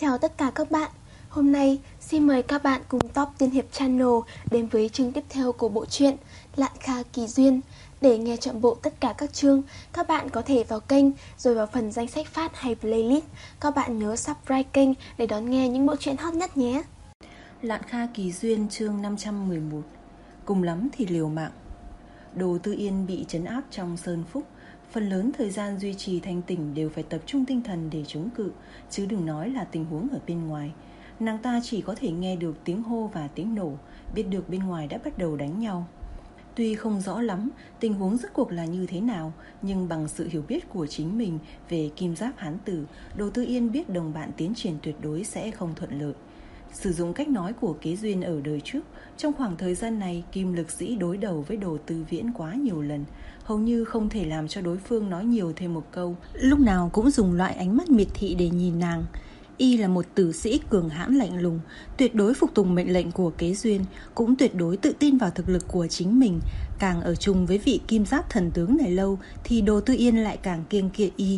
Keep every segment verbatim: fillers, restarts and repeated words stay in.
Chào tất cả các bạn. Hôm nay xin mời các bạn cùng Top Tiên Hiệp Channel đến với chương tiếp theo của bộ truyện Lạn Kha Kỳ Duyên. Để nghe trọn bộ tất cả các chương, các bạn có thể vào kênh rồi vào phần danh sách phát hay playlist. Các bạn nhớ subscribe kênh để đón nghe những bộ truyện hot nhất nhé. Lạn Kha Kỳ Duyên chương năm trăm mười một. Cùng lắm thì liều mạng. Đồ Tư Yên bị trấn áp trong sơn phúc, phần lớn thời gian duy trì thanh tỉnh đều phải tập trung tinh thần để chống cự, chứ đừng nói là tình huống ở bên ngoài. Nàng ta chỉ có thể nghe được tiếng hô và tiếng nổ, biết được bên ngoài đã bắt đầu đánh nhau. Tuy không rõ lắm tình huống rốt cuộc là như thế nào, nhưng bằng sự hiểu biết của chính mình về kim giáp hán tử, Đồ Tư Yên biết đồng bạn tiến triển tuyệt đối sẽ không thuận lợi. Sử dụng cách nói của Kế Duyên ở đời trước, trong khoảng thời gian này Kim Lực Sĩ đối đầu với Đồ Tư Viễn quá nhiều lần, hầu như không thể làm cho đối phương nói nhiều thêm một câu. Lúc nào cũng dùng loại ánh mắt miệt thị để nhìn nàng. Y là một tử sĩ cường hãn lạnh lùng, tuyệt đối phục tùng mệnh lệnh của Kế Duyên, cũng tuyệt đối tự tin vào thực lực của chính mình. Càng ở chung với vị kim giáp thần tướng này lâu thì Đồ Tư Yên lại càng kiêng kỵ Y.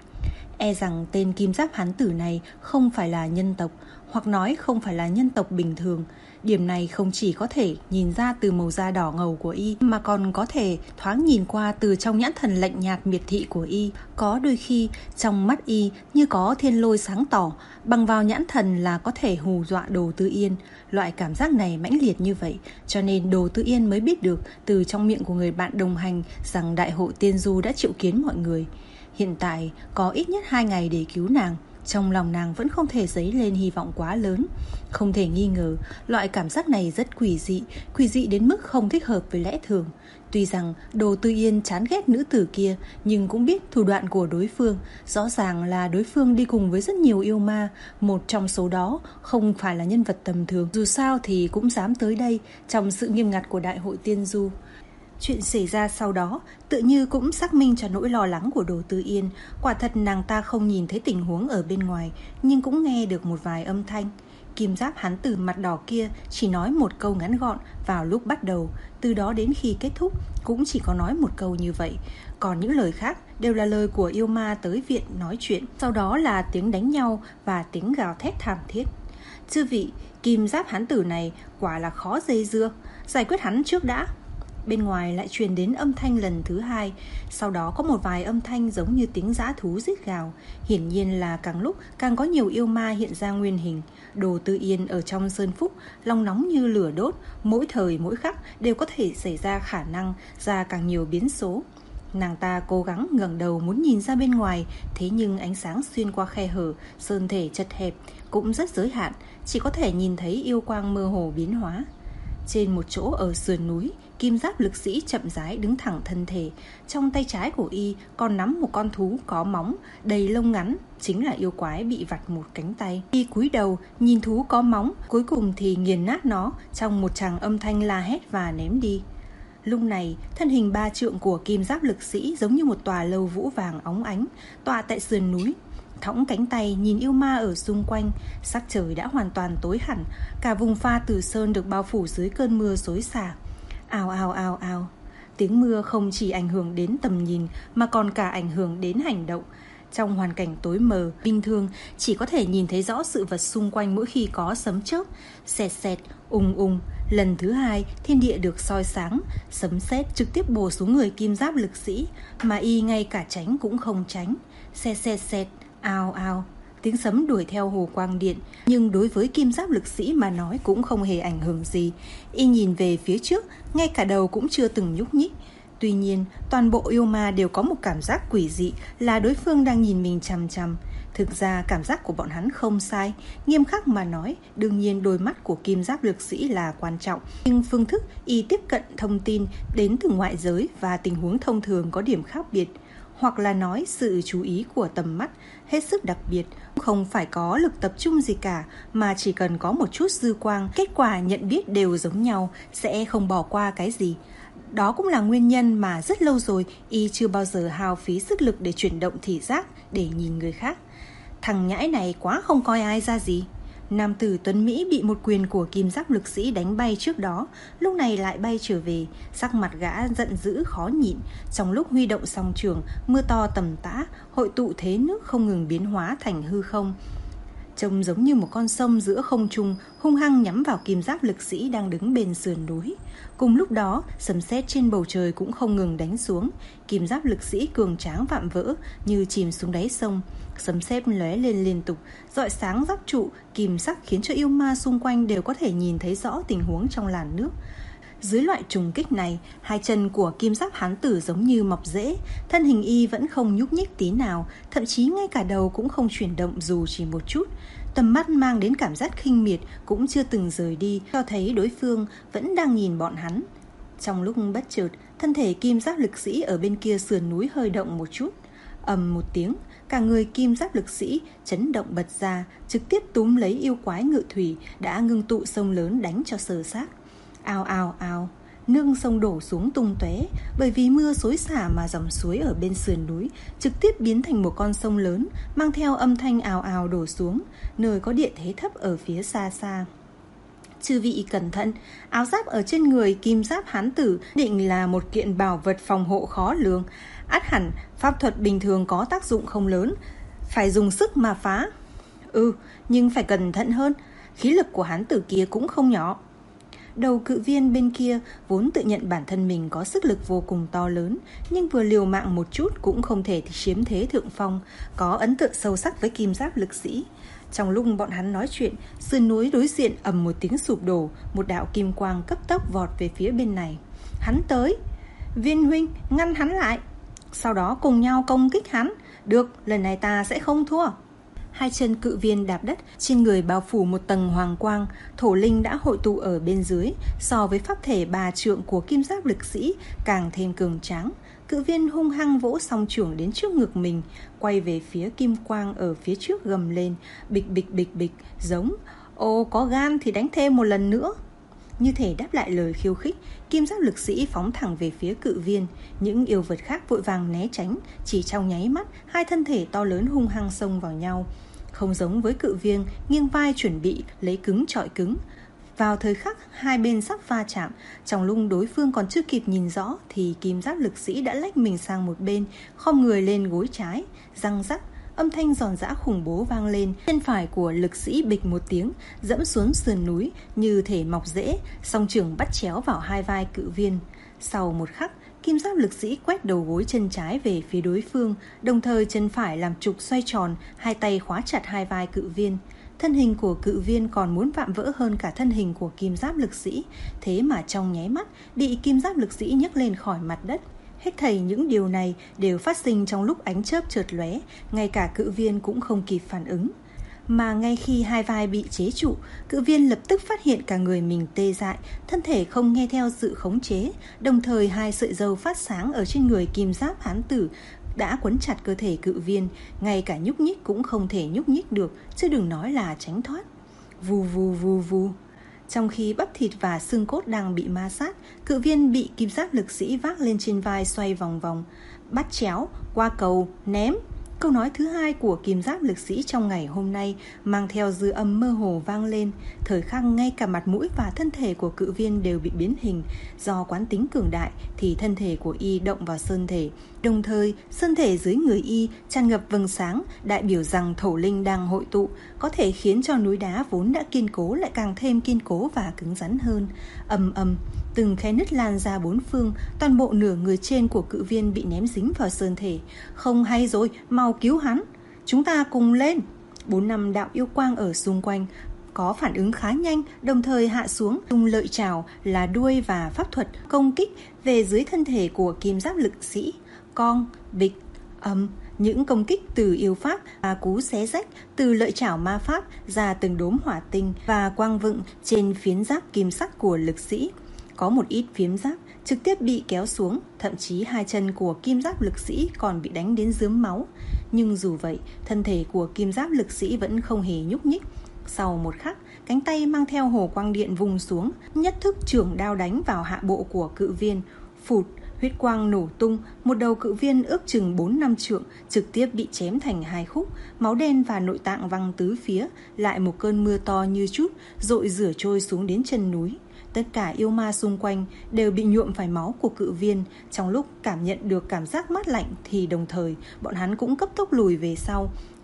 E rằng tên kim giáp hán tử này không phải là nhân tộc, hoặc nói không phải là nhân tộc bình thường. Điểm này không chỉ có thể nhìn ra từ màu da đỏ ngầu của Y, mà còn có thể thoáng nhìn qua từ trong nhãn thần lạnh nhạt miệt thị của Y. Có đôi khi trong mắt Y như có thiên lôi sáng tỏ, bằng vào nhãn thần là có thể hù dọa Đồ Tư Yên. Loại cảm giác này mãnh liệt như vậy, cho nên Đồ Tư Yên mới biết được từ trong miệng của người bạn đồng hành rằng Đại hội Tiên Du đã triệu kiến mọi người. Hiện tại có ít nhất hai ngày để cứu nàng. Trong lòng nàng vẫn không thể dấy lên hy vọng quá lớn. Không thể nghi ngờ, loại cảm giác này rất quỷ dị, quỷ dị đến mức không thích hợp với lẽ thường. Tuy rằng Đồ Tư Yên chán ghét nữ tử kia, nhưng cũng biết thủ đoạn của đối phương. Rõ ràng là đối phương đi cùng với rất nhiều yêu ma, một trong số đó không phải là nhân vật tầm thường. Dù sao thì cũng dám tới đây trong sự nghiêm ngặt của Đại hội Tiên Du. Chuyện xảy ra sau đó tự như cũng xác minh cho nỗi lo lắng của Đồ Tư Yên. Quả thật nàng ta không nhìn thấy tình huống ở bên ngoài, nhưng cũng nghe được một vài âm thanh. Kim giáp hán tử mặt đỏ kia chỉ nói một câu ngắn gọn vào lúc bắt đầu, từ đó đến khi kết thúc cũng chỉ có nói một câu như vậy. Còn những lời khác đều là lời của yêu ma tới viện nói chuyện, sau đó là tiếng đánh nhau và tiếng gào thét thảm thiết. Chư vị, kim giáp hán tử này quả là khó dây dưa, giải quyết hắn trước đã. Bên ngoài lại truyền đến âm thanh lần thứ hai, sau đó có một vài âm thanh giống như tiếng dã thú rít gào. Hiển nhiên là càng lúc càng có nhiều yêu ma hiện ra nguyên hình. Đồ Tư Yên ở trong sơn phúc, lòng nóng như lửa đốt, mỗi thời mỗi khắc đều có thể xảy ra khả năng ra càng nhiều biến số. Nàng ta cố gắng ngẩng đầu muốn nhìn ra bên ngoài, thế nhưng ánh sáng xuyên qua khe hở, sơn thể chật hẹp cũng rất giới hạn, chỉ có thể nhìn thấy yêu quang mơ hồ biến hóa. Trên một chỗ ở sườn núi, kim giáp lực sĩ chậm rãi đứng thẳng thân thể. Trong tay trái của Y còn nắm một con thú có móng, đầy lông ngắn, chính là yêu quái bị vặt một cánh tay. Y cúi đầu nhìn thú có móng, cuối cùng thì nghiền nát nó trong một tràng âm thanh la hét và ném đi. Lúc này, thân hình ba trượng của kim giáp lực sĩ giống như một tòa lâu vũ vàng óng ánh, tọa tại sườn núi. Thõng cánh tay nhìn yêu ma ở xung quanh, sắc trời đã hoàn toàn tối hẳn, cả vùng pha Tử Sơn được bao phủ dưới cơn mưa xối xả. Ào ào ào ào, tiếng mưa không chỉ ảnh hưởng đến tầm nhìn mà còn cả ảnh hưởng đến hành động. Trong hoàn cảnh tối mờ, bình thường chỉ có thể nhìn thấy rõ sự vật xung quanh mỗi khi có sấm chớp, sẹt sẹt, ùng ùng. Lần thứ hai, thiên địa được soi sáng, sấm sét trực tiếp bổ xuống người kim giáp lực sĩ, mà Y ngay cả tránh cũng không tránh. Sẹt sẹt sẹt, ào ào, tiếng sấm đuổi theo hồ quang điện, nhưng đối với kim giáp lực sĩ mà nói cũng không hề ảnh hưởng gì. Y nhìn về phía trước, ngay cả đầu cũng chưa từng nhúc nhích. Tuy nhiên, toàn bộ yêu ma đều có một cảm giác quỷ dị là đối phương đang nhìn mình chằm chằm. Thực ra cảm giác của bọn hắn không sai, nghiêm khắc mà nói, đương nhiên đôi mắt của kim giáp lực sĩ là quan trọng, nhưng phương thức Y tiếp cận thông tin đến từ ngoại giới và tình huống thông thường có điểm khác biệt. Hoặc là nói sự chú ý của tầm mắt hết sức đặc biệt, không phải có lực tập trung gì cả, mà chỉ cần có một chút dư quang, kết quả nhận biết đều giống nhau, sẽ không bỏ qua cái gì. Đó cũng là nguyên nhân mà rất lâu rồi Y chưa bao giờ hao phí sức lực để chuyển động thị giác để nhìn người khác. Thằng nhãi này quá không coi ai ra gì. Nam tử tuấn Mỹ bị một quyền của kim giáp lực sĩ đánh bay trước đó, lúc này lại bay trở về, sắc mặt gã giận dữ khó nhịn. Trong lúc huy động song trường, mưa to tầm tã, hội tụ thế nước không ngừng biến hóa thành hư không. trông giống như một con sông giữa không trung, hung hăng nhắm vào kim giáp lực sĩ đang đứng bên sườn núi. Cùng lúc đó, sấm sét trên bầu trời cũng không ngừng đánh xuống. Kim giáp lực sĩ cường tráng vạm vỡ như chìm xuống đáy sông. Sấm sét lóe lên liên tục, rọi sáng giáp trụ, kim sắc khiến cho yêu ma xung quanh đều có thể nhìn thấy rõ tình huống trong làn nước. Dưới loại trùng kích này, hai chân của kim giáp hán tử giống như mọc rễ, thân hình y vẫn không nhúc nhích tí nào, thậm chí ngay cả đầu cũng không chuyển động dù chỉ một chút. Tầm mắt mang đến cảm giác khinh miệt cũng chưa từng rời đi, cho thấy đối phương vẫn đang nhìn bọn hắn. Trong lúc bất chợt, thân thể kim giáp lực sĩ ở bên kia sườn núi hơi động một chút. Ầm một tiếng, cả người kim giáp lực sĩ chấn động bật ra, trực tiếp túm lấy yêu quái ngự thủy đã ngưng tụ sông lớn đánh cho sờ xác. Ao ao ao, nước sông đổ xuống tung tóe, bởi vì mưa xối xả mà dòng suối ở bên sườn núi trực tiếp biến thành một con sông lớn, mang theo âm thanh ào ào đổ xuống, nơi có địa thế thấp ở phía xa xa. Chư vị cẩn thận, áo giáp ở trên người kim giáp hán tử định là một kiện bảo vật phòng hộ khó lường. Ắt hẳn pháp thuật bình thường có tác dụng không lớn, phải dùng sức mà phá. Ừ, nhưng phải cẩn thận hơn, khí lực của hán tử kia cũng không nhỏ. Đầu cự viên bên kia vốn tự nhận bản thân mình có sức lực vô cùng to lớn, nhưng vừa liều mạng một chút cũng không thể chiếm thế thượng phong, có ấn tượng sâu sắc với kim giáp lực sĩ. Trong lúc bọn hắn nói chuyện, sườn núi đối diện ầm một tiếng sụp đổ, một đạo kim quang cấp tốc vọt về phía bên này. Hắn tới, Viên huynh ngăn hắn lại, sau đó cùng nhau công kích hắn. Được, lần này ta sẽ không thua. Hai chân cự viên đạp đất, trên người bao phủ một tầng hoàng quang, thổ linh đã hội tụ ở bên dưới, so với pháp thể bà trượng của kim giáp lực sĩ càng thêm cường tráng. Cự viên hung hăng vỗ song chưởng đến trước ngực mình, quay về phía kim quang ở phía trước gầm lên, bịch bịch bịch bịch, giống ô có gan thì đánh thêm một lần nữa. Như thể đáp lại lời khiêu khích, kim giáp lực sĩ phóng thẳng về phía cự viên. Những yêu vật khác vội vàng né tránh, chỉ trong nháy mắt, hai thân thể to lớn hung hăng xông vào nhau. Không giống với cự viên, nghiêng vai chuẩn bị lấy cứng chọi cứng. Vào thời khắc hai bên sắp va chạm, trong lúc đối phương còn chưa kịp nhìn rõ thì kim giáp lực sĩ đã lách mình sang một bên, khom người lên gối trái, răng rắc. Âm thanh giòn giã khủng bố vang lên, chân phải của lực sĩ bịch một tiếng, dẫm xuống sườn núi như thể mọc rễ, song chưởng bắt chéo vào hai vai cự viên. Sau một khắc, kim giáp lực sĩ quét đầu gối chân trái về phía đối phương, đồng thời chân phải làm trục xoay tròn, hai tay khóa chặt hai vai cự viên. Thân hình của cự viên còn muốn vạm vỡ hơn cả thân hình của kim giáp lực sĩ, thế mà trong nháy mắt bị kim giáp lực sĩ nhấc lên khỏi mặt đất. Hết thảy những điều này đều phát sinh trong lúc ánh chớp chợt lóe, ngay cả cự viên cũng không kịp phản ứng. Mà ngay khi hai vai bị chế trụ, cự viên lập tức phát hiện cả người mình tê dại, thân thể không nghe theo sự khống chế, đồng thời hai sợi râu phát sáng ở trên người kim giáp hán tử đã quấn chặt cơ thể cự viên, ngay cả nhúc nhích cũng không thể nhúc nhích được, chứ đừng nói là tránh thoát. Vù vù vù vù. Trong khi bắp thịt và xương cốt đang bị ma sát, cự viên bị kim giáp lực sĩ vác lên trên vai xoay vòng vòng, bắt chéo, qua cầu, ném. Câu nói thứ hai của kim giáp lực sĩ trong ngày hôm nay mang theo dư âm mơ hồ vang lên. Thời khắc ngay cả mặt mũi và thân thể của cự viên đều bị biến hình. Do quán tính cường đại thì thân thể của y động vào sơn thể, đồng thời sơn thể dưới người y tràn ngập vầng sáng, đại biểu rằng thổ linh đang hội tụ, có thể khiến cho núi đá vốn đã kiên cố lại càng thêm kiên cố và cứng rắn hơn. Ầm ầm, từng khe nứt lan ra bốn phương, toàn bộ nửa người trên của cự viên bị ném dính vào sơn thể. Không hay rồi, mau cứu hắn, chúng ta cùng lên. Bốn năm đạo yêu quang ở xung quanh có phản ứng khá nhanh, đồng thời hạ xuống, dùng lợi trảo là đuôi và pháp thuật công kích về dưới thân thể của kim giáp lực sĩ. Cong, bịch, âm, những công kích từ yêu pháp và cú xé rách, từ lợi trảo ma pháp ra từng đốm hỏa tinh và quang vựng trên phiến giáp kim sắc của lực sĩ. Có một ít phiến giáp trực tiếp bị kéo xuống, thậm chí hai chân của kim giáp lực sĩ còn bị đánh đến rướm máu. Nhưng dù vậy, thân thể của kim giáp lực sĩ vẫn không hề nhúc nhích. Sau một khắc, cánh tay mang theo hồ quang điện vùng xuống, nhất thức chưởng đao đánh vào hạ bộ của cự viên. Phụt, huyết quang nổ tung, một đầu cự viên ước chừng bốn năm trượng trực tiếp bị chém thành hai khúc, máu đen và nội tạng văng tứ phía, lại một cơn mưa to như chút dội rửa trôi xuống đến chân núi. Tất cả yêu ma xung quanh đều bị nhuộm phải máu của cự viên. Trong lúc cảm nhận được cảm giác mát lạnh thì đồng thời bọn hắn cũng cấp tốc lùi về sau.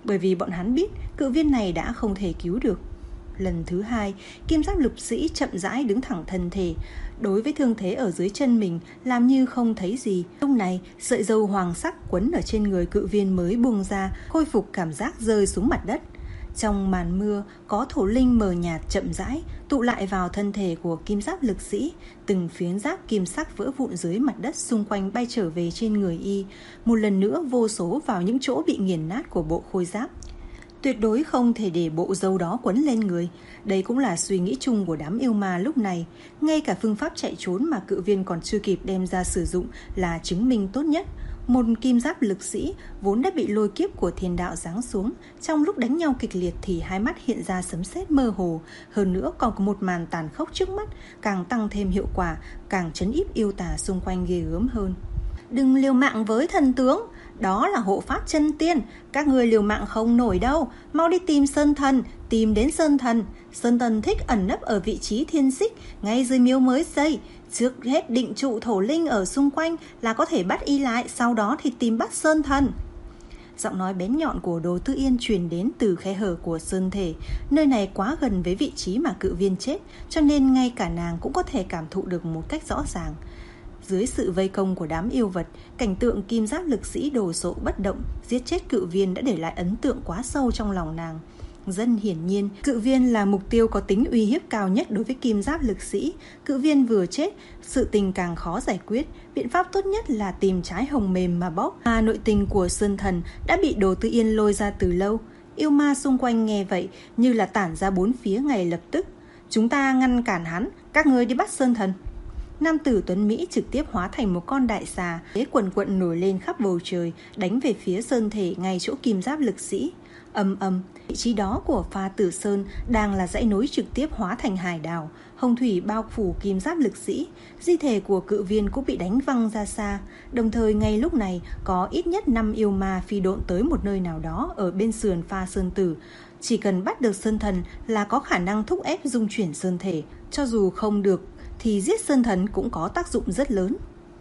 bởi vì bọn hắn biết cự viên này đã không thể cứu được. Lần thứ hai, kim giáp lực sĩ chậm rãi đứng thẳng thân thể, đối với thương thế ở dưới chân mình làm như không thấy gì. Lúc này, sợi râu hoàng sắc quấn ở trên người cự viên mới buông ra, khôi phục cảm giác rơi xuống mặt đất. Trong màn mưa, có thổ linh mờ nhạt chậm rãi tụ lại vào thân thể của kim giáp lực sĩ, từng phiến giáp kim sắc vỡ vụn dưới mặt đất xung quanh bay trở về trên người y, một lần nữa vô số vào những chỗ bị nghiền nát của bộ khôi giáp. Tuyệt đối không thể để bộ râu đó quấn lên người. Đây cũng là suy nghĩ chung của đám yêu ma lúc này. Ngay cả phương pháp chạy trốn mà cự viên còn chưa kịp đem ra sử dụng là chứng minh tốt nhất. Một kim giáp lực sĩ vốn đã bị lôi kiếp của thiên đạo giáng xuống, trong lúc đánh nhau kịch liệt thì hai mắt hiện ra sấm sét mơ hồ. Hơn nữa còn có một màn tàn khốc trước mắt, càng tăng thêm hiệu quả, càng trấn áp yêu tà xung quanh ghê gớm hơn. Đừng liều mạng với thần tướng, đó là hộ pháp chân tiên, các người liều mạng không nổi đâu, mau đi tìm Sơn Thần, tìm đến Sơn Thần. Sơn Thần thích ẩn nấp ở vị trí thiên xích, ngay dưới miếu mới xây. Trước hết định trụ thổ linh ở xung quanh là có thể bắt y lại, sau đó thì tìm bắt Sơn Thần. Giọng nói bén nhọn của Đồ Tư Yên truyền đến từ khe hở của sơn thể. Nơi này quá gần với vị trí mà cự viên chết, cho nên ngay cả nàng cũng có thể cảm thụ được một cách rõ ràng. Dưới sự vây công của đám yêu vật, cảnh tượng kim giáp lực sĩ đồ sộ bất động giết chết cự viên đã để lại ấn tượng quá sâu trong lòng nàng. Rất hiển nhiên, cự viên là mục tiêu có tính uy hiếp cao nhất đối với kim giáp lực sĩ. Cự viên vừa chết, sự tình càng khó giải quyết. Biện pháp tốt nhất là tìm trái hồng mềm mà bóc. Mà nội tình của Sơn Thần đã bị Đồ Tư Yên lôi ra từ lâu. Yêu ma xung quanh nghe vậy như là tản ra bốn phía ngay lập tức. Chúng ta ngăn cản hắn, các ngươi đi bắt Sơn Thần. Nam tử Tuấn Mỹ trực tiếp hóa thành một con đại xà, quần quận nổi lên khắp bầu trời, đánh về phía sơn thể ngay chỗ kim giáp lực sĩ. Âm âm, vị trí đó của Pha Tử Sơn đang là dãy núi trực tiếp hóa thành hải đảo, hồng thủy bao phủ kim giáp lực sĩ, di thể của cự viên cũng bị đánh văng ra xa. Đồng thời ngay lúc này có ít nhất năm yêu ma phi độn tới một nơi nào đó ở bên sườn Pha Sơn Tử. Chỉ cần bắt được Sơn Thần là có khả năng thúc ép dung chuyển sơn thể, cho dù không được thì giết Sơn Thần cũng có tác dụng rất lớn.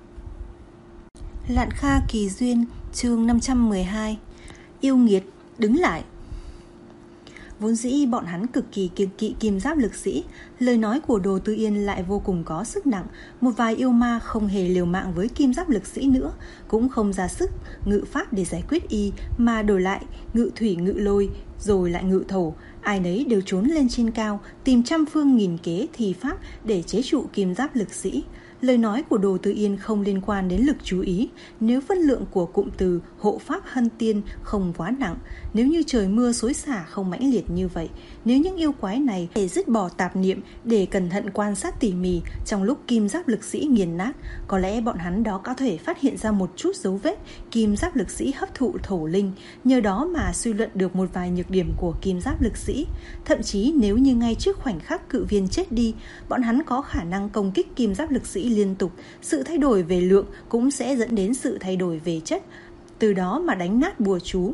Lạn Kha Kỳ Duyên, chương năm trăm mười hai. Yêu nghiệt, đứng lại. Vốn dĩ bọn hắn cực kỳ kiêng kỵ kim giáp lực sĩ, lời nói của Đồ Tư Yên lại vô cùng có sức nặng. Một vài yêu ma không hề liều mạng với kim giáp lực sĩ nữa, cũng không ra sức ngự pháp để giải quyết y, mà đổi lại ngự thủy ngự lôi, rồi lại ngự thổ. Ai nấy đều trốn lên trên cao, tìm trăm phương nghìn kế thì pháp để chế trụ kim giáp lực sĩ. Lời nói của Đồ Tư Yên không liên quan đến lực chú ý. Nếu phân lượng của cụm từ hộ pháp hân tiên không quá nặng, nếu như trời mưa xối xả không mãnh liệt như vậy, nếu những yêu quái này để dứt bỏ tạp niệm để cẩn thận quan sát tỉ mỉ trong lúc kim giáp lực sĩ nghiền nát, có lẽ bọn hắn đó có thể phát hiện ra một chút dấu vết kim giáp lực sĩ hấp thụ thổ linh, nhờ đó mà suy luận được một vài nhược điểm của kim giáp lực sĩ. Thậm chí nếu như ngay trước khoảnh khắc cự viên chết đi, bọn hắn có khả năng công kích kim giáp lực sĩ liên tục, sự thay đổi về lượng cũng sẽ dẫn đến sự thay đổi về chất, từ đó mà đánh nát bùa chú.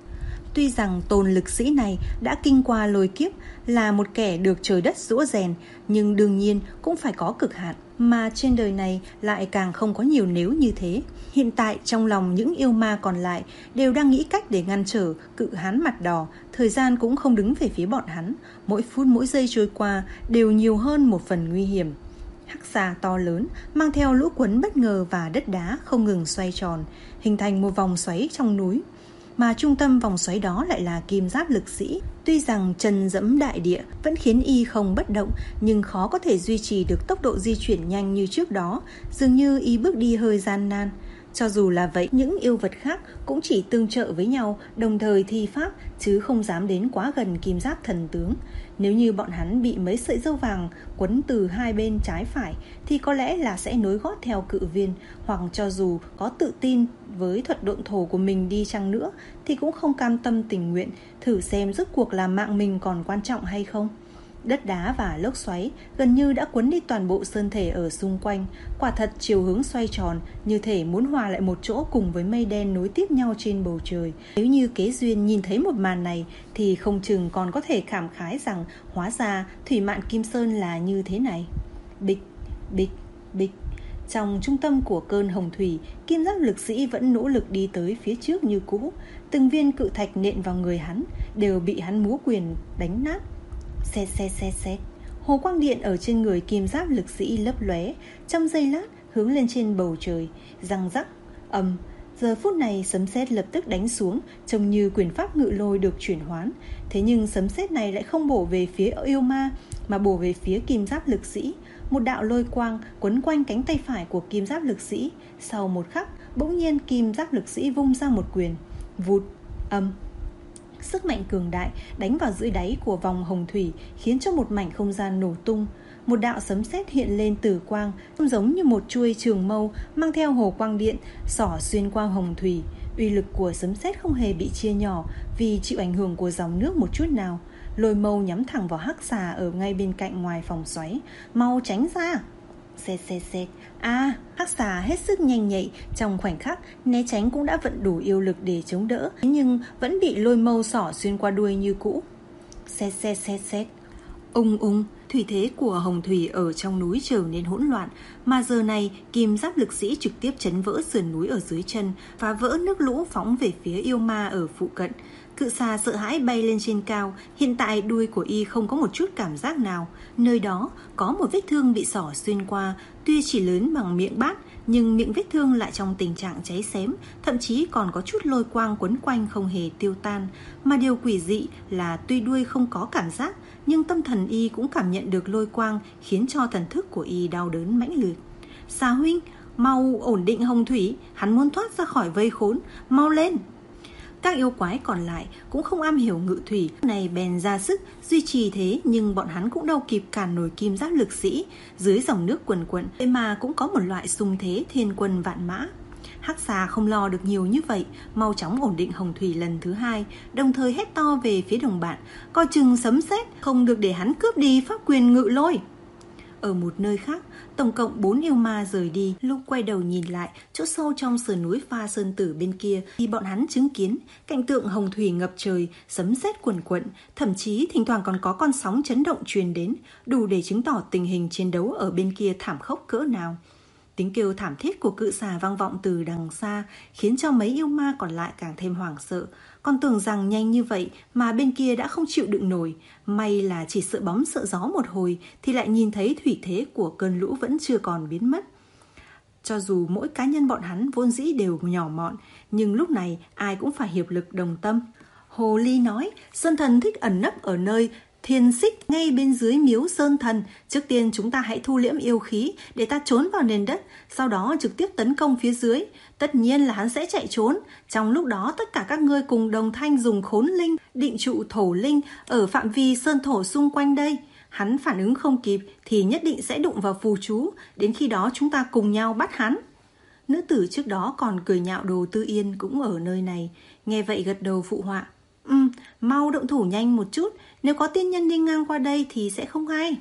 Tuy rằng tôn lực sĩ này đã kinh qua lôi kiếp, là một kẻ được trời đất giũa rèn, nhưng đương nhiên cũng phải có cực hạn, mà trên đời này lại càng không có nhiều nếu như thế. Hiện tại trong lòng những yêu ma còn lại đều đang nghĩ cách để ngăn trở cự hán mặt đỏ. Thời gian cũng không đứng về phía bọn hắn, mỗi phút mỗi giây trôi qua đều nhiều hơn một phần nguy hiểm. Hắc xà to lớn mang theo lũ quấn bất ngờ và đất đá không ngừng xoay tròn, hình thành một vòng xoáy trong núi, mà trung tâm vòng xoáy đó lại là kim giáp lực sĩ. Tuy rằng chân dẫm đại địa vẫn khiến y không bất động, nhưng khó có thể duy trì được tốc độ di chuyển nhanh như trước đó, dường như y bước đi hơi gian nan. Cho dù là vậy, những yêu vật khác cũng chỉ tương trợ với nhau, đồng thời thi pháp, chứ không dám đến quá gần kim giáp thần tướng. Nếu như bọn hắn bị mấy sợi râu vàng quấn từ hai bên trái phải thì có lẽ là sẽ nối gót theo cự viên, hoặc cho dù có tự tin với thuật độn thổ của mình đi chăng nữa thì cũng không cam tâm tình nguyện, thử xem rốt cuộc là mạng mình còn quan trọng hay không. Đất đá và lốc xoáy gần như đã cuốn đi toàn bộ sơn thể ở xung quanh. Quả thật chiều hướng xoay tròn, như thể muốn hòa lại một chỗ cùng với mây đen nối tiếp nhau trên bầu trời. Nếu như Kế Duyên nhìn thấy một màn này thì không chừng còn có thể cảm khái rằng hóa ra Thủy Mạn Kim Sơn là như thế này. Bịch, bịch, bịch. Trong trung tâm của cơn hồng thủy, kim giáp lực sĩ vẫn nỗ lực đi tới phía trước như cũ. Từng viên cự thạch nện vào người hắn đều bị hắn múa quyền đánh nát. Xẹt xẹt xẹt xẹt. Hồ quang điện ở trên người kim giáp lực sĩ lấp lóe, trong giây lát hướng lên trên bầu trời, răng rắc, ầm. Giờ phút này sấm sét lập tức đánh xuống, trông như quyền pháp ngự lôi được chuyển hoán. Thế nhưng sấm sét này lại không bổ về phía yêu ma, mà bổ về phía kim giáp lực sĩ. Một đạo lôi quang quấn quanh cánh tay phải của kim giáp lực sĩ. Sau một khắc, bỗng nhiên kim giáp lực sĩ vung ra một quyền. Vụt, âm. Sức mạnh cường đại đánh vào dưới đáy của vòng hồng thủy, khiến cho một mảnh không gian nổ tung. Một đạo sấm sét hiện lên từ quang, trông giống như một chuôi trường mâu mang theo hồ quang điện xỏ xuyên qua hồng thủy. Uy lực của sấm sét không hề bị chia nhỏ vì chịu ảnh hưởng của dòng nước một chút nào. Lôi mâu nhắm thẳng vào hắc xà ở ngay bên cạnh ngoài phòng xoáy. Mau tránh ra! Xẹt xẹt xẹt. À, hắc xà hết sức nhanh nhạy, trong khoảnh khắc né tránh cũng đã vận đủ yêu lực để chống đỡ, nhưng vẫn bị lôi mâu xỏ xuyên qua đuôi như cũ. Xẹt xẹt xẹt xẹt. Ung ung. Thủy thế của hồng thủy ở trong núi trở nên hỗn loạn, mà giờ này kim giáp lực sĩ trực tiếp chấn vỡ sườn núi ở dưới chân, phá vỡ nước lũ phóng về phía yêu ma ở phụ cận. Cự xà sợ hãi bay lên trên cao, hiện tại đuôi của y không có một chút cảm giác nào. Nơi đó có một vết thương bị xỏ xuyên qua, tuy chỉ lớn bằng miệng bát, nhưng miệng vết thương lại trong tình trạng cháy xém, thậm chí còn có chút lôi quang quấn quanh không hề tiêu tan. Mà điều quỷ dị là tuy đuôi không có cảm giác, nhưng tâm thần y cũng cảm nhận được lôi quang, khiến cho thần thức của y đau đớn mãnh liệt. Xà huynh, mau ổn định hồng thủy, hắn muốn thoát ra khỏi vây khốn, mau lên! Các yêu quái còn lại cũng không am hiểu ngự thủy này bèn ra sức duy trì thế, nhưng bọn hắn cũng đâu kịp cản nổi kim giáp lực sĩ. Dưới dòng nước quần quận vậy mà cũng có một loại xung thế thiên quân vạn mã. Hắc xà không lo được nhiều như vậy, mau chóng ổn định hồng thủy lần thứ hai, đồng thời hét to về phía đồng bạn, coi chừng sấm sét, không được để hắn cướp đi pháp quyền ngự lôi. Ở một nơi khác, tổng cộng bốn yêu ma rời đi. Lúc quay đầu nhìn lại, chỗ sâu trong sườn núi Pha Sơn Tử bên kia, thì bọn hắn chứng kiến cảnh tượng hồng thủy ngập trời, sấm sét quần quận, thậm chí thỉnh thoảng còn có con sóng chấn động truyền đến, đủ để chứng tỏ tình hình chiến đấu ở bên kia thảm khốc cỡ nào. Tiếng kêu thảm thiết của cự xà vang vọng từ đằng xa, khiến cho mấy yêu ma còn lại càng thêm hoảng sợ. Còn tưởng rằng nhanh như vậy mà bên kia đã không chịu đựng nổi. May là chỉ sợ bóng sợ gió một hồi thì lại nhìn thấy thủy thế của cơn lũ vẫn chưa còn biến mất. Cho dù mỗi cá nhân bọn hắn vốn dĩ đều nhỏ mọn, nhưng lúc này ai cũng phải hiệp lực đồng tâm. Hồ Ly nói, Sơn Thần thích ẩn nấp ở nơi Thiên Xích ngay bên dưới miếu Sơn Thần. Trước tiên chúng ta hãy thu liễm yêu khí để ta trốn vào nền đất, sau đó trực tiếp tấn công phía dưới. Tất nhiên là hắn sẽ chạy trốn. Trong lúc đó tất cả các ngươi cùng đồng thanh dùng khốn linh định trụ thổ linh ở phạm vi sơn thổ xung quanh đây. Hắn phản ứng không kịp thì nhất định sẽ đụng vào phù chú. Đến khi đó chúng ta cùng nhau bắt hắn. Nữ tử trước đó còn cười nhạo Đồ Tư Yên cũng ở nơi này, nghe vậy gật đầu phụ họa. Ừ, mau động thủ nhanh một chút, nếu có tiên nhân đi ngang qua đây thì sẽ không hay.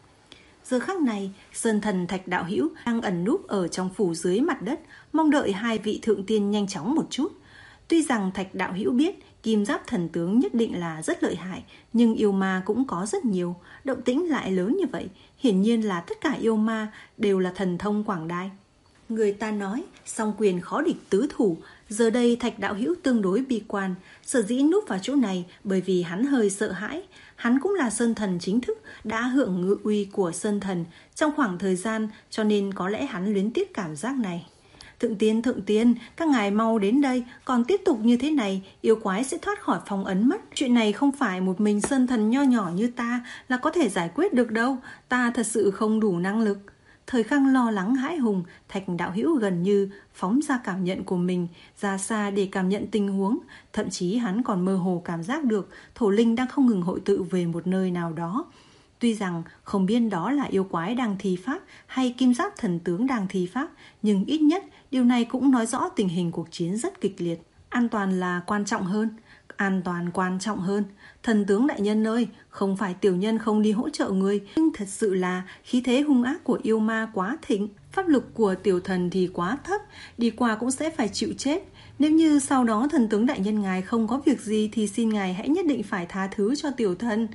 Giờ khắc này, Sơn Thần Thạch Đạo Hữu đang ẩn núp ở trong phủ dưới mặt đất, mong đợi hai vị thượng tiên nhanh chóng một chút. Tuy rằng Thạch Đạo Hữu biết kim giáp thần tướng nhất định là rất lợi hại, nhưng yêu ma cũng có rất nhiều, động tĩnh lại lớn như vậy, hiển nhiên là tất cả yêu ma đều là thần thông quảng đại. Người ta nói, song quyền khó địch tứ thủ. Giờ đây Thạch Đạo Hữu tương đối bi quan, sở dĩ núp vào chỗ này bởi vì hắn hơi sợ hãi. Hắn cũng là Sơn Thần chính thức, đã hưởng ngự uy của Sơn Thần trong khoảng thời gian, cho nên có lẽ hắn luyến tiếc cảm giác này. Thượng tiên, thượng tiên, các ngài mau đến đây, còn tiếp tục như thế này, yêu quái sẽ thoát khỏi phong ấn mất. Chuyện này không phải một mình Sơn Thần nho nhỏ như ta là có thể giải quyết được đâu, ta thật sự không đủ năng lực. Thời khắc lo lắng hãi hùng, Thạch Đạo Hữu gần như phóng ra cảm nhận của mình ra xa để cảm nhận tình huống. Thậm chí hắn còn mơ hồ cảm giác được thổ linh đang không ngừng hội tụ về một nơi nào đó. Tuy rằng không biết đó là yêu quái đang thi pháp hay kim giáp thần tướng đang thi pháp, nhưng ít nhất điều này cũng nói rõ tình hình cuộc chiến rất kịch liệt. An toàn là quan trọng hơn. An toàn quan trọng hơn. Thần tướng đại nhân ơi, không phải tiểu nhân không đi hỗ trợ người, nhưng thật sự là khí thế hung ác của yêu ma quá thịnh, pháp lực của tiểu thần thì quá thấp, đi qua cũng sẽ phải chịu chết. Nếu như sau đó thần tướng đại nhân ngài không có việc gì thì xin ngài hãy nhất định phải tha thứ cho tiểu thần.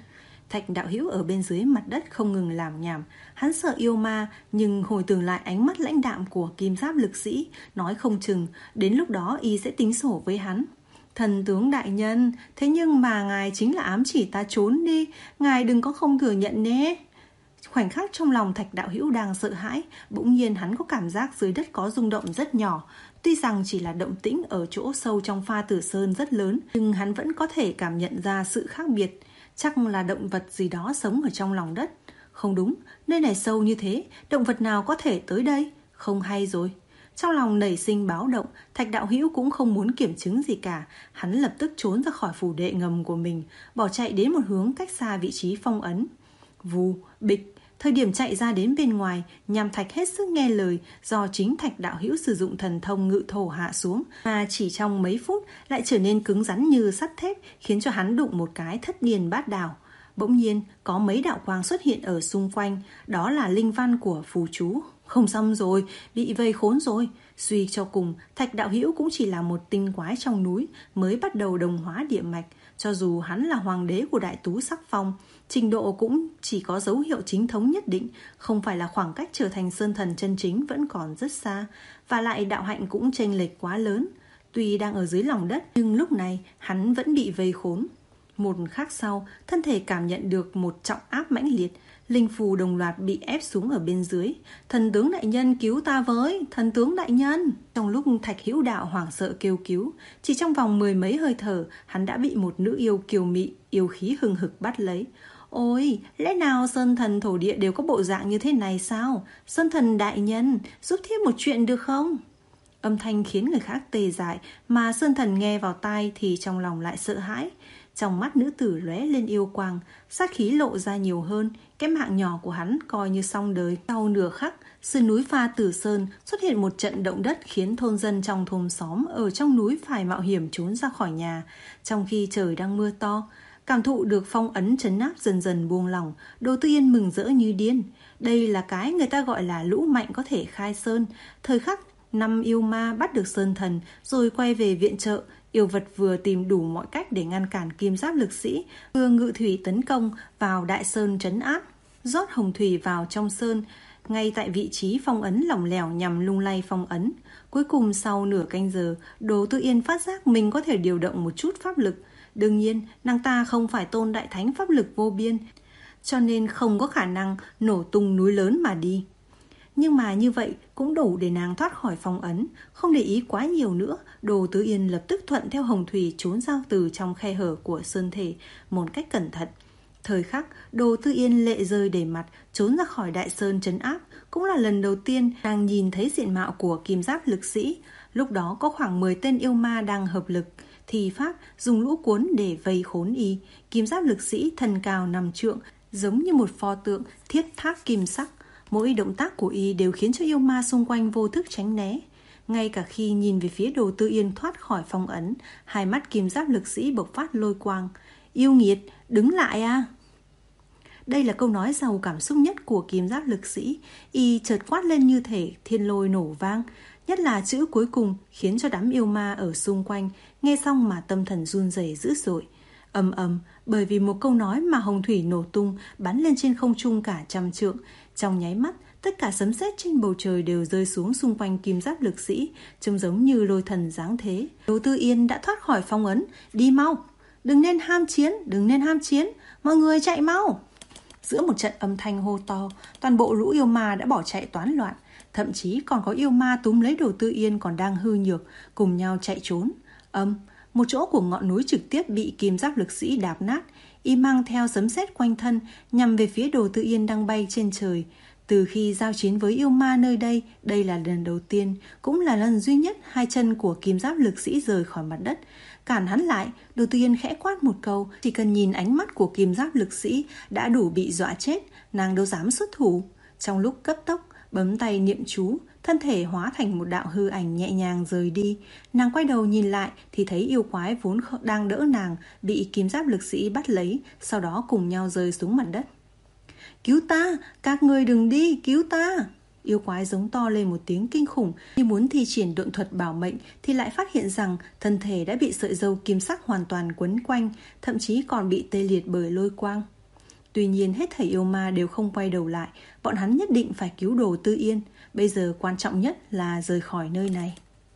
Thạch đạo hữu ở bên dưới mặt đất không ngừng làm nhảm. Hắn sợ yêu ma, nhưng hồi tưởng lại ánh mắt lãnh đạm của kim giáp lực sĩ, nói không chừng đến lúc đó y sẽ tính sổ với hắn. Thần tướng đại nhân, thế nhưng mà ngài chính là ám chỉ ta trốn đi, ngài đừng có không thừa nhận nhé. Khoảnh khắc trong lòng Thạch đạo hữu đang sợ hãi, bỗng nhiên hắn có cảm giác dưới đất có rung động rất nhỏ. Tuy rằng chỉ là động tĩnh ở chỗ sâu trong Pha Tử Sơn rất lớn, nhưng hắn vẫn có thể cảm nhận ra sự khác biệt. Chắc là động vật gì đó sống ở trong lòng đất. Không đúng, nơi này sâu như thế, động vật nào có thể tới đây? Không hay rồi. Trong lòng nảy sinh báo động, Thạch đạo hữu cũng không muốn kiểm chứng gì cả. Hắn lập tức trốn ra khỏi phủ đệ ngầm của mình, bỏ chạy đến một hướng cách xa vị trí phong ấn. Vù, bịch. Thời điểm chạy ra đến bên ngoài, Nham Thạch hết sức nghe lời, do chính Thạch đạo hữu sử dụng thần thông ngự thổ hạ xuống, mà chỉ trong mấy phút lại trở nên cứng rắn như sắt thép, khiến cho hắn đụng một cái thất điên bát đảo. Bỗng nhiên có mấy đạo quang xuất hiện ở xung quanh, đó là linh văn của phù chú. Không xong rồi, bị vây khốn rồi. Suy cho cùng, Thạch đạo hữu cũng chỉ là một tinh quái trong núi, mới bắt đầu đồng hóa địa mạch. Cho dù hắn là hoàng đế của Đại Tú Sắc Phong, trình độ cũng chỉ có dấu hiệu chính thống nhất định, không phải là khoảng cách trở thành sơn thần chân chính vẫn còn rất xa, và lại đạo hạnh cũng chênh lệch quá lớn. Tuy đang ở dưới lòng đất, nhưng lúc này hắn vẫn bị vây khốn. Một khắc sau, thân thể cảm nhận được một trọng áp mãnh liệt, linh phù đồng loạt bị ép xuống ở bên dưới. Thần tướng đại nhân cứu ta với, thần tướng đại nhân. Trong lúc Thạch hữu đạo hoảng sợ kêu cứu, chỉ trong vòng mười mấy hơi thở, hắn đã bị một nữ yêu kiều mị, yêu khí hừng hực bắt lấy. Ôi, lẽ nào sơn thần thổ địa đều có bộ dạng như thế này sao? Sơn thần đại nhân, giúp thiếp một chuyện được không? Âm thanh khiến người khác tê dại, mà sơn thần nghe vào tai thì trong lòng lại sợ hãi. Trong mắt nữ tử lóe lên yêu quang, sát khí lộ ra nhiều hơn, cái mạng nhỏ của hắn coi như xong đời. Sau nửa khắc, sườn núi Pha Tử Sơn xuất hiện một trận động đất khiến thôn dân trong thôn xóm ở trong núi phải mạo hiểm trốn ra khỏi nhà, trong khi trời đang mưa to. Cảm thụ được phong ấn trấn áp dần dần buông lỏng, Đồ Tư Yên mừng rỡ như điên. Đây là cái người ta gọi là lũ mạnh có thể khai sơn. Thời khắc năm yêu ma bắt được sơn thần rồi quay về viện trợ, yêu vật vừa tìm đủ mọi cách để ngăn cản kim giáp lực sĩ, vừa ngự thủy tấn công vào đại sơn trấn áp, rót hồng thủy vào trong sơn, ngay tại vị trí phong ấn lỏng lẻo nhằm lung lay phong ấn. Cuối cùng sau nửa canh giờ, Đồ Tư Yên phát giác mình có thể điều động một chút pháp lực. Đương nhiên, nàng ta không phải tôn đại thánh pháp lực vô biên, cho nên không có khả năng nổ tung núi lớn mà đi. Nhưng mà như vậy cũng đủ để nàng thoát khỏi phong ấn. Không để ý quá nhiều nữa, Đồ Tư Yên lập tức thuận theo hồng thủy trốn ra từ trong khe hở của sơn thể một cách cẩn thận. Thời khắc Đồ Tư Yên lệ rơi đầy mặt, trốn ra khỏi đại sơn trấn áp. Cũng là lần đầu tiên nàng nhìn thấy diện mạo của kim giáp lực sĩ. Lúc đó có khoảng mười tên yêu ma đang hợp lực thì pháp dùng lũ cuốn để vây khốn y. Kim giáp lực sĩ thân cao năm trượng, giống như một pho tượng thiết tháp kim sắc. Mỗi động tác của y đều khiến cho yêu ma xung quanh vô thức tránh né. Ngay cả khi nhìn về phía Đồ Tư Yên thoát khỏi phong ấn, hai mắt kim giáp lực sĩ bộc phát lôi quang. Yêu nghiệt, đứng lại à! Đây là câu nói giàu cảm xúc nhất của kim giáp lực sĩ. Y chợt quát lên như thể thiên lôi nổ vang. Nhất là chữ cuối cùng khiến cho đám yêu ma ở xung quanh nghe xong mà tâm thần run rẩy dữ dội. Ầm ầm, bởi vì một câu nói mà hồng thủy nổ tung, bắn lên trên không trung cả trăm trượng. Trong nháy mắt, tất cả sấm sét trên bầu trời đều rơi xuống xung quanh kim giáp lực sĩ, trông giống như lôi thần giáng thế. Đồ Tư Yên đã thoát khỏi phong ấn, đi mau! Đừng nên ham chiến, đừng nên ham chiến, mọi người chạy mau! Giữa một trận âm thanh hô to, toàn bộ lũ yêu ma đã bỏ chạy toán loạn. Thậm chí còn có yêu ma túm lấy Đồ Tư Yên còn đang hư nhược, cùng nhau chạy trốn. Âm, một chỗ của ngọn núi trực tiếp bị kim giáp lực sĩ đạp nát. Y mang theo sấm sét quanh thân, nhằm về phía Đồ Tư Yên đang bay trên trời. Từ khi giao chiến với yêu ma nơi đây, đây là lần đầu tiên, cũng là lần duy nhất hai chân của kim giáp lực sĩ rời khỏi mặt đất. Cản hắn lại, Đồ Tư Yên khẽ quát một câu, chỉ cần nhìn ánh mắt của kim giáp lực sĩ đã đủ bị dọa chết, nàng đâu dám xuất thủ. Trong lúc cấp tốc, bấm tay niệm chú, thân thể hóa thành một đạo hư ảnh nhẹ nhàng rời đi. Nàng quay đầu nhìn lại thì thấy yêu quái vốn đang đỡ nàng bị kim giáp lực sĩ bắt lấy, sau đó cùng nhau rơi xuống mặt đất. Cứu ta, các người đừng đi, cứu ta! Yêu quái giống to lên một tiếng kinh khủng, như muốn thi triển độn thuật bảo mệnh thì lại phát hiện rằng thân thể đã bị sợi dâu kim sắc hoàn toàn quấn quanh, thậm chí còn bị tê liệt bởi lôi quang. Tuy nhiên hết thảy yêu ma đều không quay đầu lại. Bọn hắn nhất định phải cứu Đồ Tư Yên. Bây giờ quan trọng nhất là rời khỏi nơi này.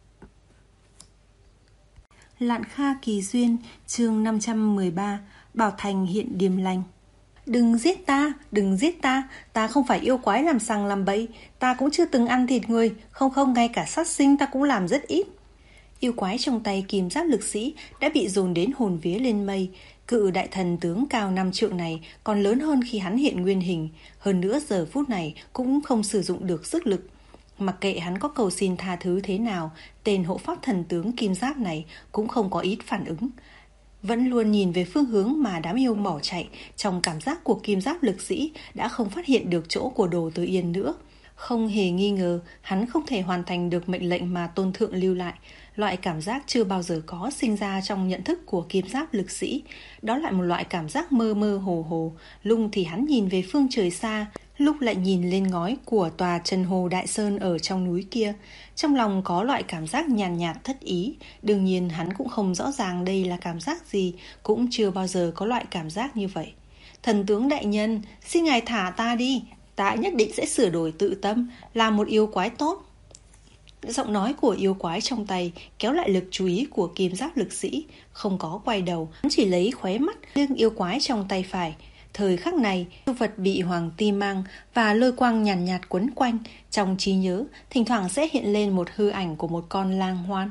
Lạn Kha Kỳ Duyên, chương năm trăm mười ba. Bảo Thành hiện điềm lành. Đừng giết ta, đừng giết ta, ta không phải yêu quái làm sằng làm bậy, ta cũng chưa từng ăn thịt người, không không ngay cả sát sinh ta cũng làm rất ít. Yêu quái trong tay Kim Giáp lực sĩ đã bị dồn đến hồn vía lên mây. Cự đại thần tướng cao năm trượng này còn lớn hơn khi hắn hiện nguyên hình, hơn nữa giờ phút này cũng không sử dụng được sức lực. Mặc kệ hắn có cầu xin tha thứ thế nào, tên hộ pháp thần tướng Kim Giáp này cũng không có ít phản ứng. Vẫn luôn nhìn về phương hướng mà đám yêu bỏ chạy, trong cảm giác của Kim Giáp lực sĩ đã không phát hiện được chỗ của Đồ Tư Yên nữa. Không hề nghi ngờ, hắn không thể hoàn thành được mệnh lệnh mà Tôn Thượng lưu lại. Loại cảm giác chưa bao giờ có sinh ra trong nhận thức của Kim Giáp lực sĩ. Đó lại một loại cảm giác mơ mơ hồ hồ. Lúc thì hắn nhìn về phương trời xa, lúc lại nhìn lên ngói của tòa Trần Hồ Đại Sơn ở trong núi kia. Trong lòng có loại cảm giác nhàn nhạt, nhạt thất ý. Đương nhiên hắn cũng không rõ ràng đây là cảm giác gì, cũng chưa bao giờ có loại cảm giác như vậy. Thần tướng đại nhân, xin ngài thả ta đi, ta nhất định sẽ sửa đổi tự tâm, làm một yêu quái tốt. Giọng nói của yêu quái trong tay kéo lại lực chú ý của Kim Giáp lực sĩ, không có quay đầu, hắn chỉ lấy khóe mắt liếc yêu quái trong tay phải. Thời khắc này, yêu vật bị hoàng ti mang và lôi quang nhàn nhạt, nhạt quấn quanh, trong trí nhớ thỉnh thoảng sẽ hiện lên một hư ảnh của một con lang hoan.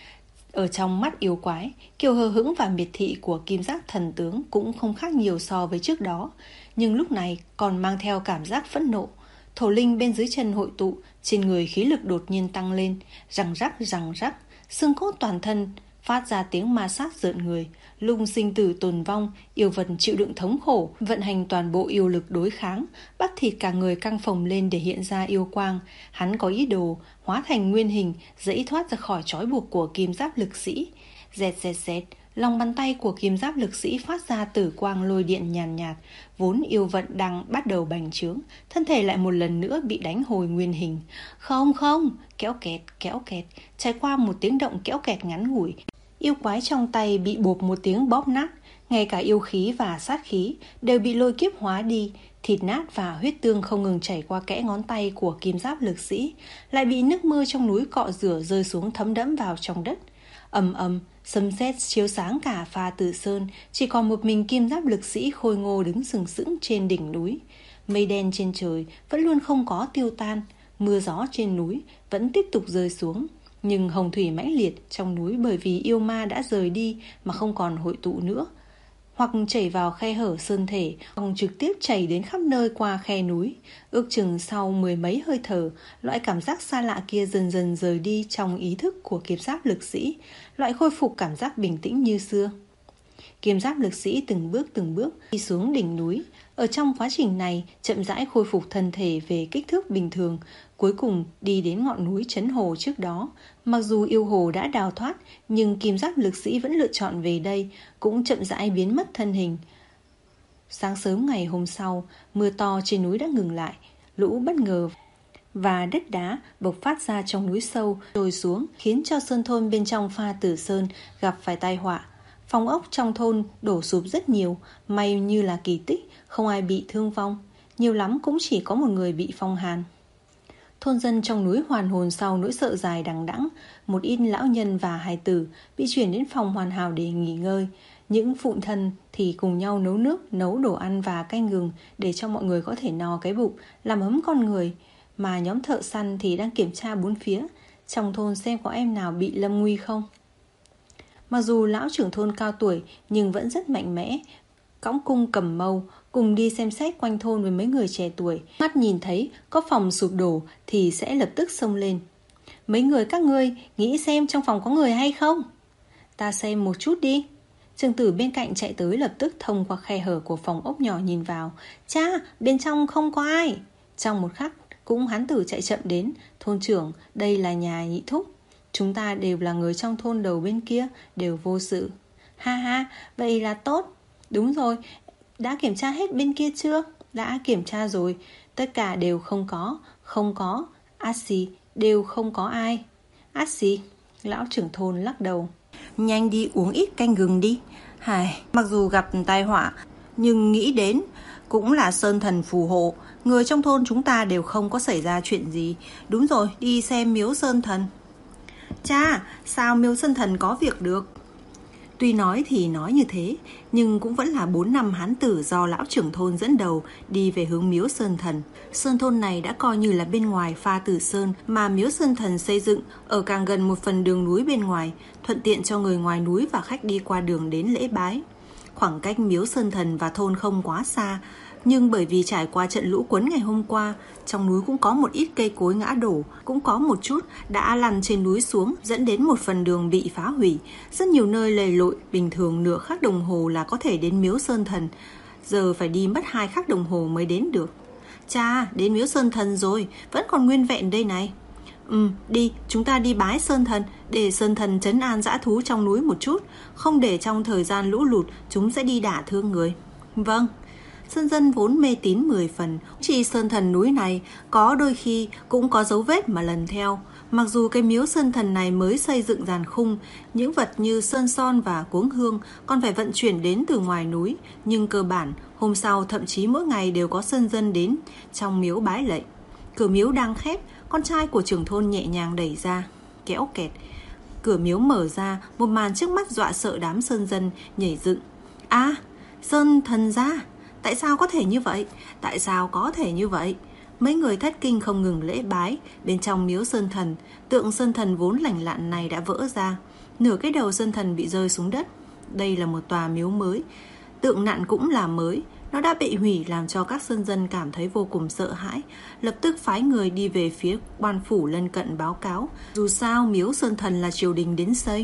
Ở trong mắt yêu quái, kiểu hờ hững và miệt thị của Kim Giáp thần tướng cũng không khác nhiều so với trước đó, nhưng lúc này còn mang theo cảm giác phẫn nộ. Thổ linh bên dưới chân hội tụ, trên người khí lực đột nhiên tăng lên, răng rắc răng rắc, xương cốt toàn thân phát ra tiếng ma sát rợn người. Lung sinh tử tồn vong, yêu vật chịu đựng thống khổ, vận hành toàn bộ yêu lực đối kháng, bắt thịt cả người căng phồng lên để hiện ra yêu quang. Hắn có ý đồ hóa thành nguyên hình, dãy thoát ra khỏi trói buộc của Kim Giáp lực sĩ. Dẹt dẹt dẹt, lòng bàn tay của Kim Giáp lực sĩ phát ra tử quang lôi điện nhàn nhạt, nhạt. Vốn yêu vận đang bắt đầu bành trướng, thân thể lại một lần nữa bị đánh hồi nguyên hình. Không không, kéo kẹt kéo kẹt, trải qua một tiếng động kéo kẹt ngắn ngủi, yêu quái trong tay bị bộp một tiếng bóp nát. Ngay cả yêu khí và sát khí đều bị lôi kiếp hóa đi, thịt nát và huyết tương không ngừng chảy qua kẽ ngón tay của Kim Giáp lực sĩ, lại bị nước mưa trong núi cọ rửa rơi xuống thấm đẫm vào trong đất. Ầm ầm, sấm sét chiếu sáng cả Pha Tử Sơn, chỉ còn một mình Kim Giáp lực sĩ khôi ngô đứng sừng sững trên đỉnh núi. Mây đen trên trời vẫn luôn không có tiêu tan, mưa gió trên núi vẫn tiếp tục rơi xuống. Nhưng hồng thủy mãnh liệt trong núi bởi vì yêu ma đã rời đi mà không còn hội tụ nữa, hoặc chảy vào khe hở sơn thể, hoặc trực tiếp chảy đến khắp nơi qua khe núi. Ước chừng sau mười mấy hơi thở, loại cảm giác xa lạ kia dần dần rời đi trong ý thức của Kim Giáp lực sĩ, loại khôi phục cảm giác bình tĩnh như xưa. Kim Giáp lực sĩ từng bước từng bước đi xuống đỉnh núi. Ở trong quá trình này, chậm rãi khôi phục thân thể về kích thước bình thường, cuối cùng đi đến ngọn núi Trấn Hồ trước đó. Mặc dù yêu hồ đã đào thoát, nhưng Kim Giáp lực sĩ vẫn lựa chọn về đây, cũng chậm rãi biến mất thân hình. Sáng sớm ngày hôm sau, mưa to trên núi đã ngừng lại, lũ bất ngờ và đất đá bộc phát ra trong núi sâu trôi xuống, khiến cho sơn thôn bên trong Pha Tử Sơn gặp phải tai họa. Phòng ốc trong thôn đổ sụp rất nhiều, may như là kỳ tích, không ai bị thương vong, nhiều lắm cũng chỉ có một người bị phong hàn. Thôn dân trong núi hoàn hồn sau nỗi sợ dài đằng đẵng, một ít lão nhân và hài tử bị chuyển đến phòng hoàn hảo để nghỉ ngơi. Những phụ thân thì cùng nhau nấu nước, nấu đồ ăn và canh gừng để cho mọi người có thể no cái bụng, làm ấm con người. Mà nhóm thợ săn thì đang kiểm tra bốn phía, trong thôn xem có em nào bị lâm nguy không. Mặc dù lão trưởng thôn cao tuổi nhưng vẫn rất mạnh mẽ, cõng cung cầm mâu, cùng đi xem xét quanh thôn với mấy người trẻ tuổi. Mắt nhìn thấy có phòng sụp đổ thì sẽ lập tức xông lên. Mấy người các ngươi nghĩ xem trong phòng có người hay không? Ta xem một chút đi. Trương Tử bên cạnh chạy tới lập tức thông qua khe hở của phòng ốc nhỏ nhìn vào. Cha, bên trong không có ai. Trong một khắc cũng hán tử chạy chậm đến. Thôn trưởng, đây là nhà nhị thúc. Chúng ta đều là người trong thôn đầu bên kia, đều vô sự. Ha ha, vậy là tốt. Đúng rồi, đã kiểm tra hết bên kia chưa? Đã kiểm tra rồi, tất cả đều không có, không có. Át xì, đều không có ai. Át xì, lão trưởng thôn lắc đầu. Nhanh đi uống ít canh gừng đi. Hài, mặc dù gặp tai họa, nhưng nghĩ đến Cũng là sơn thần phù hộ, người trong thôn chúng ta đều không có xảy ra chuyện gì. Đúng rồi, đi xem miếu sơn thần. Cha, sao miếu sơn thần có việc được? Tuy nói thì nói như thế, nhưng cũng vẫn là bốn năm hán tử do lão trưởng thôn dẫn đầu đi về hướng miếu sơn thần. Sơn thôn này đã coi như là bên ngoài Pha Tử Sơn, mà miếu sơn thần xây dựng ở càng gần một phần đường núi bên ngoài, thuận tiện cho người ngoài núi và khách đi qua đường đến lễ bái. Khoảng cách miếu sơn thần và thôn không quá xa, nhưng bởi vì trải qua trận lũ cuốn ngày hôm qua, trong núi cũng có một ít cây cối ngã đổ, cũng có một chút đã lăn trên núi xuống, dẫn đến một phần đường bị phá hủy. Rất nhiều nơi lầy lội, bình thường nửa khắc đồng hồ là có thể đến miếu sơn thần, giờ phải đi mất hai khắc đồng hồ mới đến được. Cha, đến miếu sơn thần rồi, vẫn còn nguyên vẹn đây này. Ừ, đi, chúng ta đi bái sơn thần, để sơn thần trấn an dã thú trong núi một chút, không để trong thời gian lũ lụt chúng sẽ đi đả thương người. Vâng. Sơn dân vốn mê tín mười phần, chỉ sơn thần núi này có đôi khi cũng có dấu vết mà lần theo. Mặc dù cái miếu sơn thần này mới xây dựng giàn khung, những vật như sơn son và cuống hương còn phải vận chuyển đến từ ngoài núi, nhưng cơ bản hôm sau thậm chí mỗi ngày đều có sơn dân đến trong miếu bái lạy. Cửa miếu đang khép, con trai của trưởng thôn nhẹ nhàng đẩy ra, kéo kẹt. Cửa miếu mở ra, một màn trước mắt dọa sợ đám sơn dân nhảy dựng. À, sơn thần ra! Tại sao có thể như vậy? Tại sao có thể như vậy? Mấy người thất kinh không ngừng lễ bái. Bên trong miếu sơn thần, tượng sơn thần vốn lành lặn này đã vỡ ra. Nửa cái đầu sơn thần bị rơi xuống đất. Đây là một tòa miếu mới. Tượng nặn cũng là mới. Nó đã bị hủy làm cho các sơn dân cảm thấy vô cùng sợ hãi. Lập tức phái người đi về phía quan phủ lân cận báo cáo. Dù sao miếu sơn thần là triều đình đến xây.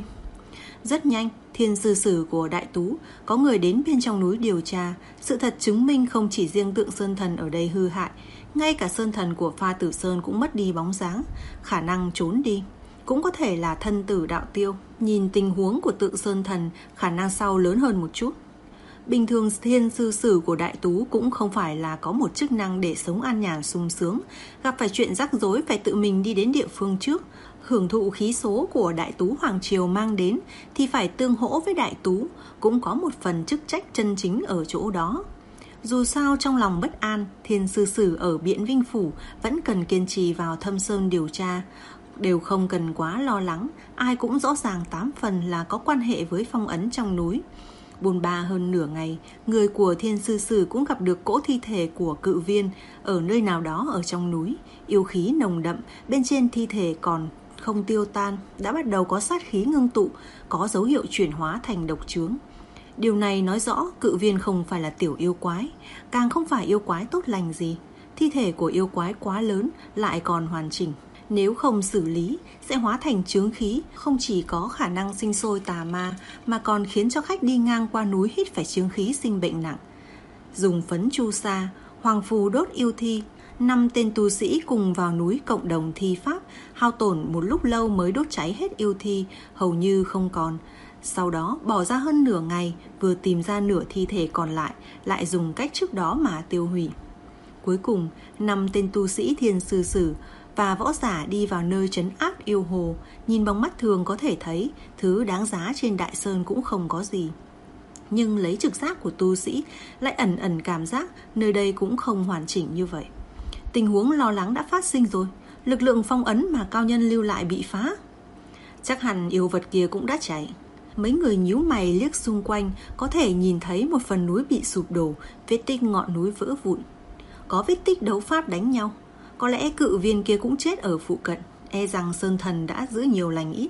Rất nhanh, thiên sư sử của Đại Tú có người đến bên trong núi điều tra. Sự thật chứng minh không chỉ riêng tượng sơn thần ở đây hư hại, ngay cả sơn thần của Pha Tử Sơn cũng mất đi bóng dáng, khả năng trốn đi. Cũng có thể là thân tử đạo tiêu. Nhìn tình huống của tượng sơn thần, khả năng sau lớn hơn một chút. Bình thường thiên sư sử của Đại Tú cũng không phải là có một chức năng để sống an nhàn sung sướng. Gặp phải chuyện rắc rối phải tự mình đi đến địa phương trước. Hưởng thụ khí số của Đại Tú Hoàng Triều mang đến thì phải tương hỗ với Đại Tú, cũng có một phần chức trách chân chính ở chỗ đó. Dù sao trong lòng bất an, thiên sư sử ở Biện Vinh Phủ vẫn cần kiên trì vào Thâm Sơn điều tra. Đều không cần quá lo lắng, ai cũng rõ ràng tám phần là có quan hệ với phong ấn trong núi. Bồn ba hơn nửa ngày, người của thiên sư sử cũng gặp được cỗ thi thể của cự viên ở nơi nào đó ở trong núi. Yêu khí nồng đậm, bên trên thi thể còn không tiêu tan, đã bắt đầu có sát khí ngưng tụ, có dấu hiệu chuyển hóa thành độc chướng. Điều này nói rõ cự viên không phải là tiểu yêu quái, càng không phải yêu quái tốt lành gì. Thi thể của yêu quái quá lớn lại còn hoàn chỉnh, nếu không xử lý sẽ hóa thành chướng khí, không chỉ có khả năng sinh sôi tà ma mà còn khiến cho khách đi ngang qua núi hít phải chướng khí sinh bệnh nặng. Dùng phấn chu sa, hoàng phù đốt yêu thi, năm tên tu sĩ cùng vào núi cộng đồng thi pháp, hao tổn một lúc lâu mới đốt cháy hết yêu thi, hầu như không còn. Sau đó bỏ ra hơn nửa ngày, vừa tìm ra nửa thi thể còn lại, lại dùng cách trước đó mà tiêu hủy. Cuối cùng, năm tên tu sĩ thiên sư sử và võ giả đi vào nơi trấn áp yêu hồ. Nhìn bằng mắt thường có thể thấy thứ đáng giá trên Đại Sơn cũng không có gì, nhưng lấy trực giác của tu sĩ lại ẩn ẩn cảm giác nơi đây cũng không hoàn chỉnh như vậy. Tình huống lo lắng đã phát sinh rồi. Lực lượng phong ấn mà cao nhân lưu lại bị phá. Chắc hẳn yêu vật kia cũng đã chạy. Mấy người nhíu mày liếc xung quanh, có thể nhìn thấy một phần núi bị sụp đổ, vết tích ngọn núi vỡ vụn. Có vết tích đấu pháp đánh nhau. Có lẽ cự viên kia cũng chết ở phụ cận. E rằng sơn thần đã giữ nhiều lành ít.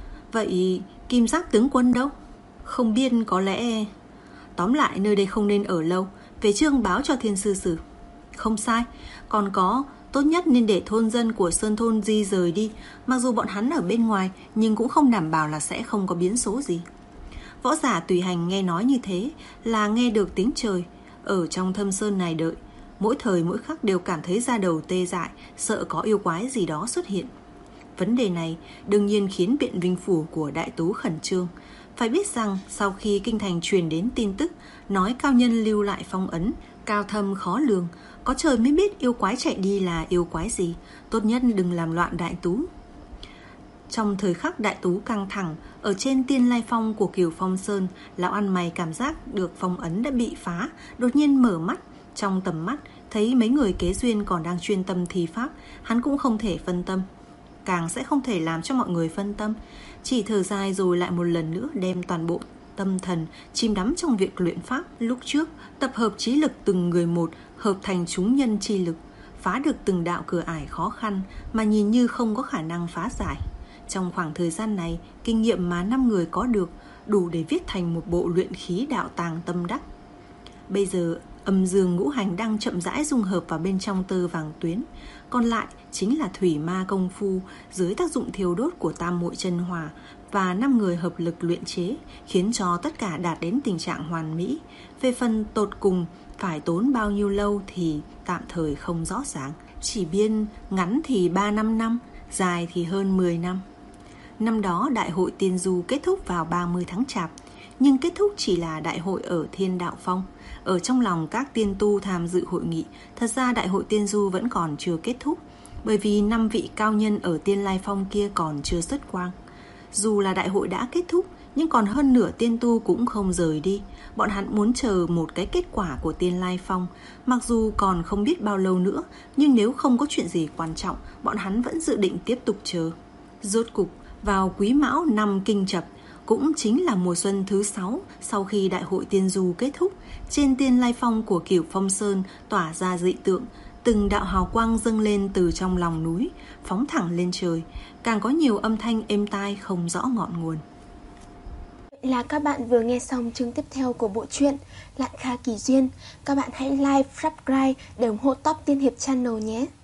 Vậy kim giác tướng quân đâu? Không biết, có lẽ... Tóm lại nơi đây không nên ở lâu. Về chương báo cho thiên sư sử. Không sai. Còn có, tốt nhất nên để thôn dân của sơn thôn di rời đi. Mặc dù bọn hắn ở bên ngoài, nhưng cũng không đảm bảo là sẽ không có biến số gì. Võ giả tùy hành nghe nói như thế là nghe được tiếng trời. Ở trong thâm sơn này đợi, mỗi thời mỗi khắc đều cảm thấy da đầu tê dại, sợ có yêu quái gì đó xuất hiện. Vấn đề này đương nhiên khiến Biện Vinh Phủ của Đại Tú khẩn trương. Phải biết rằng sau khi kinh thành truyền đến tin tức nói cao nhân lưu lại phong ấn, cao thâm khó lường, có trời mới biết yêu quái chạy đi là yêu quái gì. Tốt nhất đừng làm loạn Đại Tú. Trong thời khắc Đại Tú căng thẳng, ở trên Tiên Lai Phong của Kiều Phong Sơn, lão ăn mày cảm giác được phong ấn đã bị phá, đột nhiên mở mắt. Trong tầm mắt, thấy mấy người kế duyên còn đang chuyên tâm thi pháp, hắn cũng không thể phân tâm, càng sẽ không thể làm cho mọi người phân tâm. Chỉ thở dài rồi lại một lần nữa đem toàn bộ tâm thần chìm đắm trong việc luyện pháp. Lúc trước, tập hợp trí lực từng người một, hợp thành chúng nhân chi lực, phá được từng đạo cửa ải khó khăn mà nhìn như không có khả năng phá giải. Trong khoảng thời gian này, kinh nghiệm mà năm người có được đủ để viết thành một bộ luyện khí đạo tàng tâm đắc. Bây giờ, âm dương ngũ hành đang chậm rãi dung hợp vào bên trong tơ vàng tuyến, còn lại chính là thủy ma công phu dưới tác dụng thiêu đốt của tam muội chân hỏa và năm người hợp lực luyện chế, khiến cho tất cả đạt đến tình trạng hoàn mỹ. Về phần tột cùng phải tốn bao nhiêu lâu thì tạm thời không rõ ràng, chỉ biết ngắn thì ba năm năm, dài thì hơn mười năm. Năm đó đại hội tiên du kết thúc vào ba mươi tháng Chạp, nhưng kết thúc chỉ là đại hội ở Thiên Đạo Phong. Ở trong lòng các tiên tu tham dự hội nghị, thật ra đại hội tiên du vẫn còn chưa kết thúc, bởi vì năm vị cao nhân ở Tiên Lai Phong kia còn chưa xuất quang. Dù là đại hội đã kết thúc, nhưng còn hơn nửa tiên tu cũng không rời đi. Bọn hắn muốn chờ một cái kết quả của Tiên Lai Phong. Mặc dù còn không biết bao lâu nữa, nhưng nếu không có chuyện gì quan trọng, bọn hắn vẫn dự định tiếp tục chờ. Rốt cục, vào Quý Mão năm Kinh Chập, cũng chính là mùa xuân thứ sáu sau khi đại hội tiên du kết thúc, trên Tiên Lai Phong của Cửu Phong Sơn tỏa ra dị tượng. Từng đạo hào quang dâng lên từ trong lòng núi, phóng thẳng lên trời, càng có nhiều âm thanh êm tai không rõ ngọn nguồn. Vậy là các bạn vừa nghe xong chương tiếp theo của bộ truyện Lạn Kha Kỳ Duyên. Các bạn hãy like, subscribe để ủng hộ Top Tiên Hiệp Channel nhé.